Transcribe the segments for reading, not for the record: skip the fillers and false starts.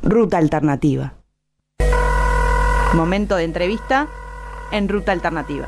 Ruta Alternativa. Momento de entrevista en Ruta Alternativa.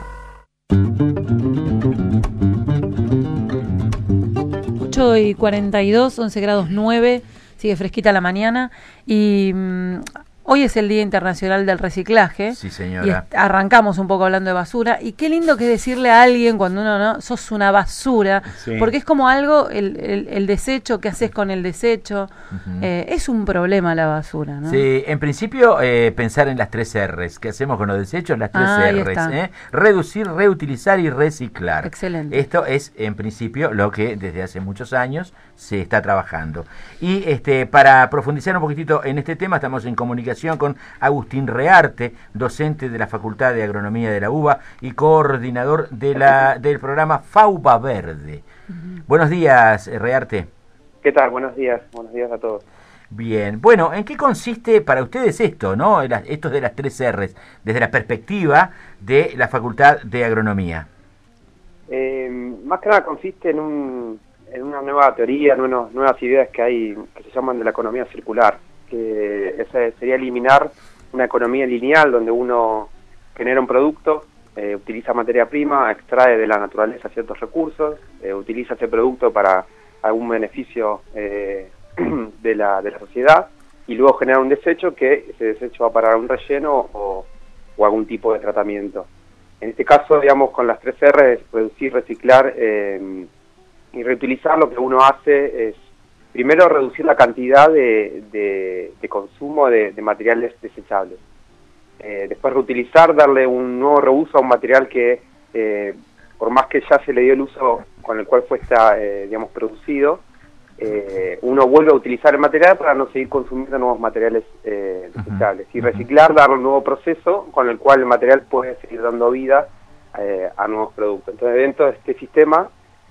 8:42, 11 grados 9, sigue fresquita la mañana y hoy es el Día Internacional del Reciclaje. Sí, señora. Y arrancamos un poco hablando de basura. Y qué lindo que es decirle a alguien cuando uno no, sos una basura, sí. Porque es como algo, el desecho, ¿qué haces con el desecho? Es un problema la basura, ¿no? Sí, en principio pensar en las 3 R's. ¿Qué hacemos con los desechos? Las 3 R's. Reducir, reutilizar y reciclar. Excelente. Esto es, en principio, lo que desde hace muchos años se está trabajando. Y para profundizar un poquitito en este tema, estamos en comunicación con Agustín Rearte, docente de la Facultad de Agronomía de la UBA y coordinador del programa FAUBA Verde. Buenos días, Rearte. ¿Qué tal? Buenos días a todos. Bien, bueno, ¿en qué consiste para ustedes esto, no? Esto de las 3 R's, desde la perspectiva de la Facultad de Agronomía? Más que nada consiste en una nueva teoría, en unas nuevas ideas que hay, que se llaman de la economía circular, que esa sería eliminar una economía lineal donde uno genera un producto, utiliza materia prima, extrae de la naturaleza ciertos recursos, utiliza ese producto para algún beneficio de la sociedad y luego genera un desecho que ese desecho va a parar a un relleno o algún tipo de tratamiento. En este caso, digamos, con las 3 R, es reducir, reciclar y reutilizar. Lo que uno hace es primero reducir la cantidad de consumo de materiales desechables. Después reutilizar, darle un nuevo reuso a un material que, por más que ya se le dio el uso con el cual fue digamos, producido, uno vuelve a utilizar el material para no seguir consumiendo nuevos materiales desechables. Y reciclar, darle un nuevo proceso con el cual el material puede seguir dando vida a nuevos productos. Entonces, dentro de este sistema,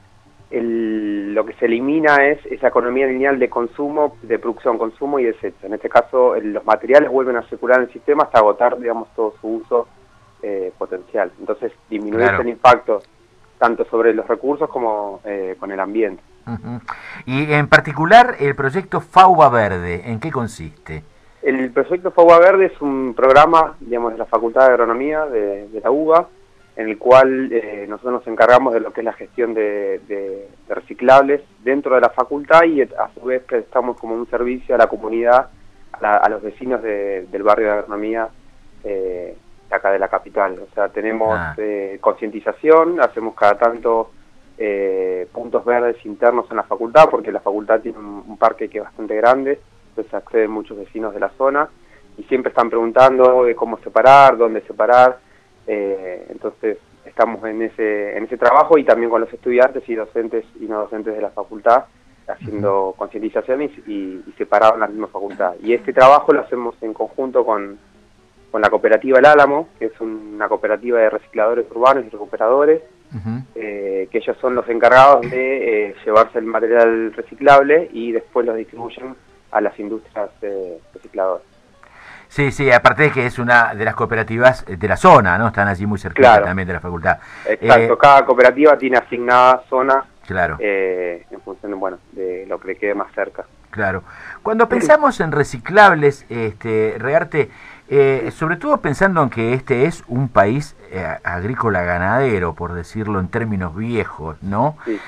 lo que se elimina es esa economía lineal de consumo, de producción, consumo y desecho. En este caso, los materiales vuelven a circular en el sistema hasta agotar, digamos, todo su uso potencial. Entonces, disminuir el impacto tanto sobre los recursos como con el ambiente. Y en particular, el proyecto FAUBA Verde, ¿en qué consiste? El proyecto FAUBA Verde es un programa, digamos, de la Facultad de Agronomía de la UBA, en el cual nosotros nos encargamos de lo que es la gestión de reciclables dentro de la facultad y a su vez prestamos como un servicio a la comunidad, a los vecinos del barrio de Agronomía de acá de la capital. O sea, tenemos concientización, hacemos cada tanto puntos verdes internos en la facultad, porque la facultad tiene un parque que es bastante grande, entonces acceden muchos vecinos de la zona y siempre están preguntando de cómo separar, dónde separar. Entonces estamos en ese trabajo y también con los estudiantes y docentes y no docentes de la facultad haciendo concientizaciones y separados en la misma facultad. Y este trabajo lo hacemos en conjunto con la cooperativa El Álamo, que es una cooperativa de recicladores urbanos y recuperadores, que ellos son los encargados de llevarse el material reciclable y después los distribuyen a las industrias recicladoras. Sí, aparte de que es una de las cooperativas de la zona, ¿no? Están allí muy cerquita también de la facultad. Exacto, cada cooperativa tiene asignada zona Claro. En función de lo que le quede más cerca. Claro. Cuando pensamos en reciclables, Rearte, sobre todo pensando en que este es un país agrícola ganadero, por decirlo en términos viejos, ¿no? Sí.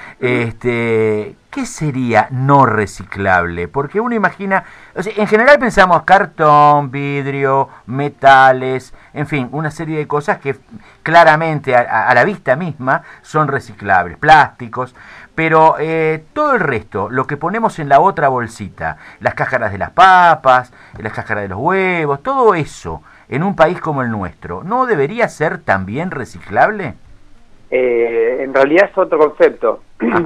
¿Qué sería no reciclable? Porque uno imagina, o sea, en general pensamos cartón, vidrio, metales, en fin, una serie de cosas que claramente a la vista misma son reciclables, plásticos, pero todo el resto, lo que ponemos en la otra bolsita, las cáscaras de las papas, las cáscaras de los huevos, todo eso, en un país como el nuestro, ¿no debería ser también reciclable? En realidad es otro concepto,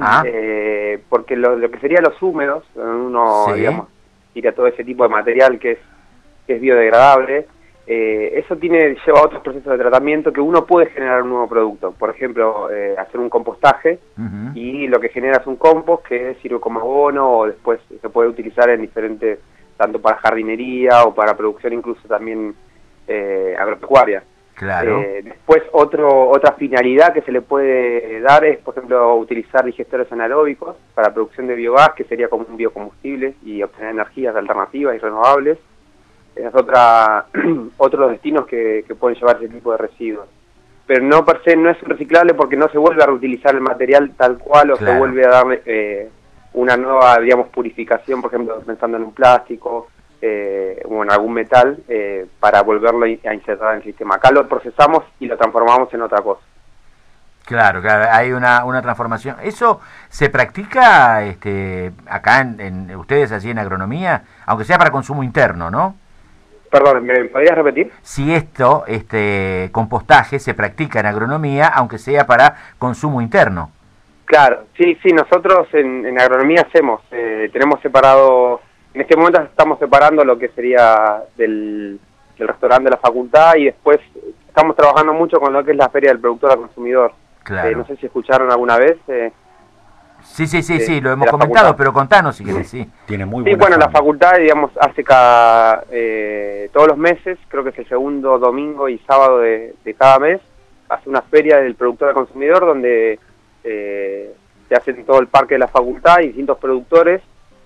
porque lo que serían los húmedos, uno, digamos, tira todo ese tipo de material que es biodegradable, eso lleva a otros procesos de tratamiento que uno puede generar un nuevo producto. Por ejemplo, hacer un compostaje y lo que genera es un compost que sirve como abono o después se puede utilizar en diferentes, tanto para jardinería o para producción incluso también agropecuaria. Claro. Después otra finalidad que se le puede dar es, por ejemplo, utilizar digestores anaeróbicos para producción de biogás, que sería como un biocombustible y obtener energías alternativas y renovables. es otros destinos que pueden llevar ese tipo de residuos. Pero no per se no es reciclable porque no se vuelve a reutilizar el material tal cual o Claro. se vuelve a darle una nueva, digamos, purificación, por ejemplo, pensando en un plástico o en algún metal para volverlo a insertar en el sistema. Acá lo procesamos y lo transformamos en otra cosa. Claro, claro, hay una transformación. ¿Eso se practica acá en ustedes allí en agronomía? Aunque sea para consumo interno, ¿no? Perdón, ¿me podrías repetir? Si este compostaje se practica en agronomía, aunque sea para consumo interno. Claro, sí, nosotros en agronomía tenemos separado, en este momento estamos separando lo que sería del restaurante de la facultad y después estamos trabajando mucho con lo que es la Feria del Productor al Consumidor. Claro. No sé si escucharon alguna vez. Sí, lo hemos la comentado, facultad. pero contanos si querés, sí. Tiene muy Sí, buena bueno, la fama. facultad, digamos, hace todos los meses, creo que es el segundo domingo y sábado de cada mes, hace una feria del productor al consumidor donde se hace en todo el parque de la facultad y distintos productores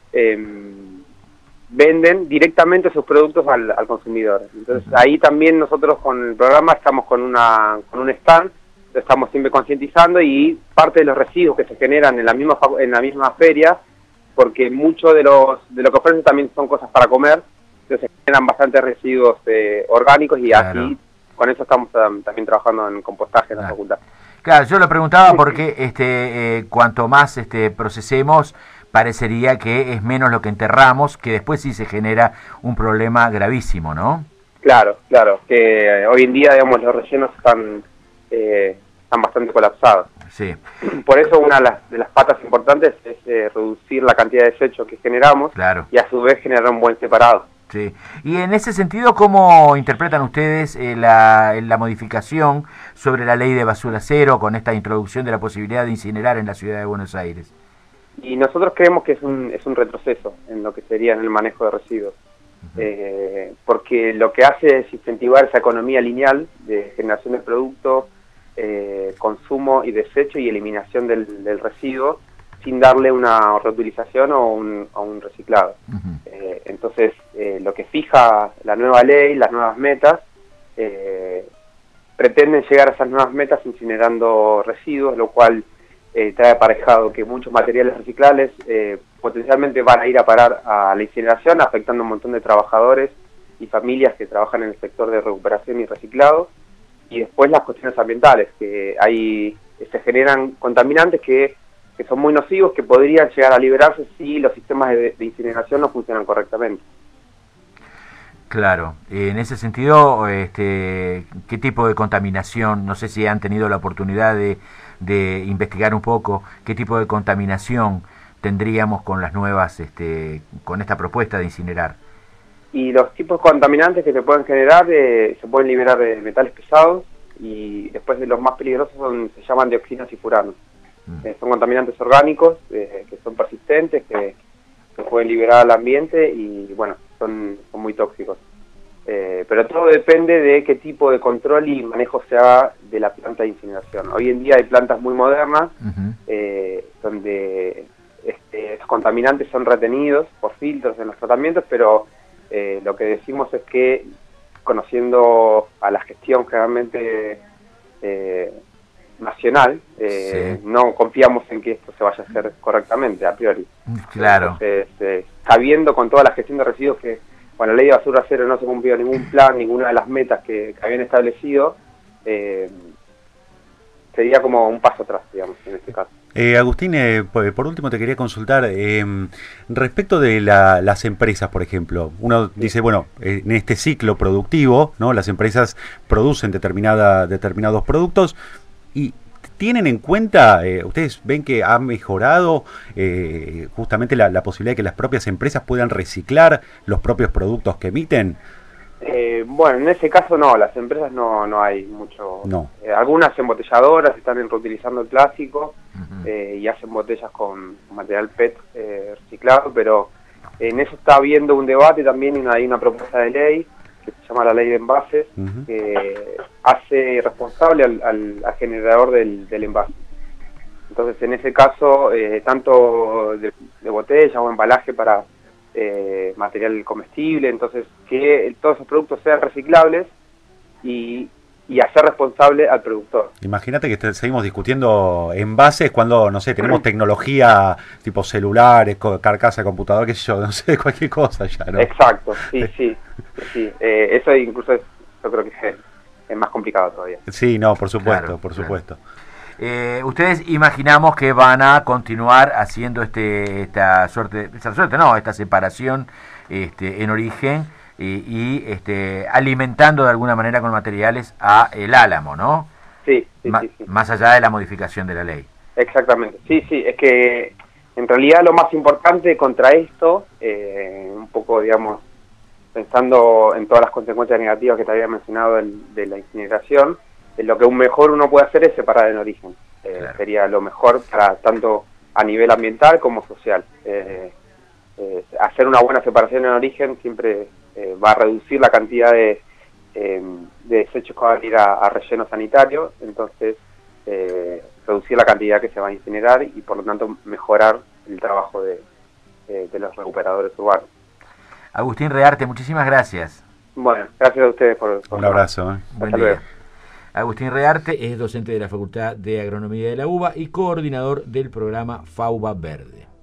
venden directamente sus productos al consumidor. Entonces ahí también nosotros con el programa estamos con un stand, estamos siempre concientizando y parte de los residuos que se generan en la misma feria, porque mucho de lo que ofrecen también son cosas para comer, entonces se generan bastantes residuos orgánicos y Claro. así con eso estamos también trabajando en compostaje en la Claro. facultad. Claro, yo lo preguntaba porque cuanto más procesemos, parecería que es menos lo que enterramos, que después sí se genera un problema gravísimo, ¿no? Claro, que hoy en día, digamos, los rellenos están bastante colapsados. Sí, Por eso una de las patas importantes es reducir la cantidad de desechos que generamos claro. y a su vez generar un buen separado. Sí. Y en ese sentido, ¿cómo interpretan ustedes la modificación sobre la ley de basura cero con esta introducción de la posibilidad de incinerar en la ciudad de Buenos Aires? Y nosotros creemos que es un retroceso en lo que sería en el manejo de residuos, porque lo que hace es incentivar esa economía lineal de generación de producto, consumo y desecho y eliminación del residuo sin darle una reutilización o un reciclado. Uh-huh. Entonces, lo que fija la nueva ley, las nuevas metas, pretenden llegar a esas nuevas metas incinerando residuos, lo cual trae aparejado que muchos materiales reciclables potencialmente van a ir a parar a la incineración, afectando a un montón de trabajadores y familias que trabajan en el sector de recuperación y reciclado. Y después las cuestiones ambientales, que se generan contaminantes que son muy nocivos, que podrían llegar a liberarse si los sistemas de incineración no funcionan correctamente. Claro, en ese sentido, ¿qué tipo de contaminación? No sé si han tenido la oportunidad de investigar un poco qué tipo de contaminación tendríamos con las nuevas, con esta propuesta de incinerar. Y los tipos de contaminantes que se pueden generar, se pueden liberar de metales pesados y después de los más peligrosos se llaman dioxinas y furanos. Son contaminantes orgánicos que son persistentes, que se pueden liberar al ambiente y bueno, son muy tóxicos. Pero todo depende de qué tipo de control y manejo se haga de la planta de incineración. Hoy en día hay plantas muy modernas donde esos contaminantes son retenidos por filtros en los tratamientos, pero lo que decimos es que, conociendo a la gestión generalmente nacional, sí, no confiamos en que esto se vaya a hacer correctamente a priori. Claro. Entonces, sabiendo con toda la gestión de residuos que la ley de basura cero no se cumplió ningún plan, ninguna de las metas que habían establecido, sería como un paso atrás, digamos, en este caso. Agustín, por último te quería consultar respecto de las empresas, por ejemplo. Uno dice, bueno, en este ciclo productivo, ¿no? Las empresas producen determinados productos y tienen en cuenta, ustedes ven que ha mejorado justamente la posibilidad de que las propias empresas puedan reciclar los propios productos que emiten. Bueno, en ese caso no, las empresas no hay mucho. No. Algunas embotelladoras están reutilizando el plástico y hacen botellas con material PET reciclado, pero en eso está habiendo un debate también, hay una propuesta de ley que se llama la ley de envases, que hace responsable al generador del envase. Entonces, en ese caso, tanto de botella o embalaje para material comestible, entonces que todos esos productos sean reciclables y hacer responsable al productor. Imagínate que seguimos discutiendo envases cuando, no sé, tenemos tecnología tipo celulares, carcasa de computador, qué sé yo, no sé, cualquier cosa ya, ¿no? Exacto, sí. Eso incluso yo creo que es más complicado todavía. Sí, no, por supuesto, Claro, por claro. supuesto. Ustedes imaginamos que van a continuar haciendo esta separación en origen y alimentando de alguna manera con materiales a el álamo, ¿no? Sí. Más allá de la modificación de la ley. Exactamente, sí, es que en realidad lo más importante contra esto, un poco, digamos, pensando en todas las consecuencias negativas que te había mencionado de la incineración, lo que mejor uno puede hacer es separar en origen. Claro. Sería lo mejor para tanto a nivel ambiental como social. Hacer una buena separación en origen siempre va a reducir la cantidad de desechos que van a ir a relleno sanitario, entonces reducir la cantidad que se va a incinerar y por lo tanto mejorar el trabajo de los recuperadores urbanos. Agustín Rearte, muchísimas gracias. Bueno, gracias a ustedes por Un abrazo. Buen Hasta día. luego. Agustín Rearte es docente de la Facultad de Agronomía de la UBA y coordinador del programa FAUBA Verde.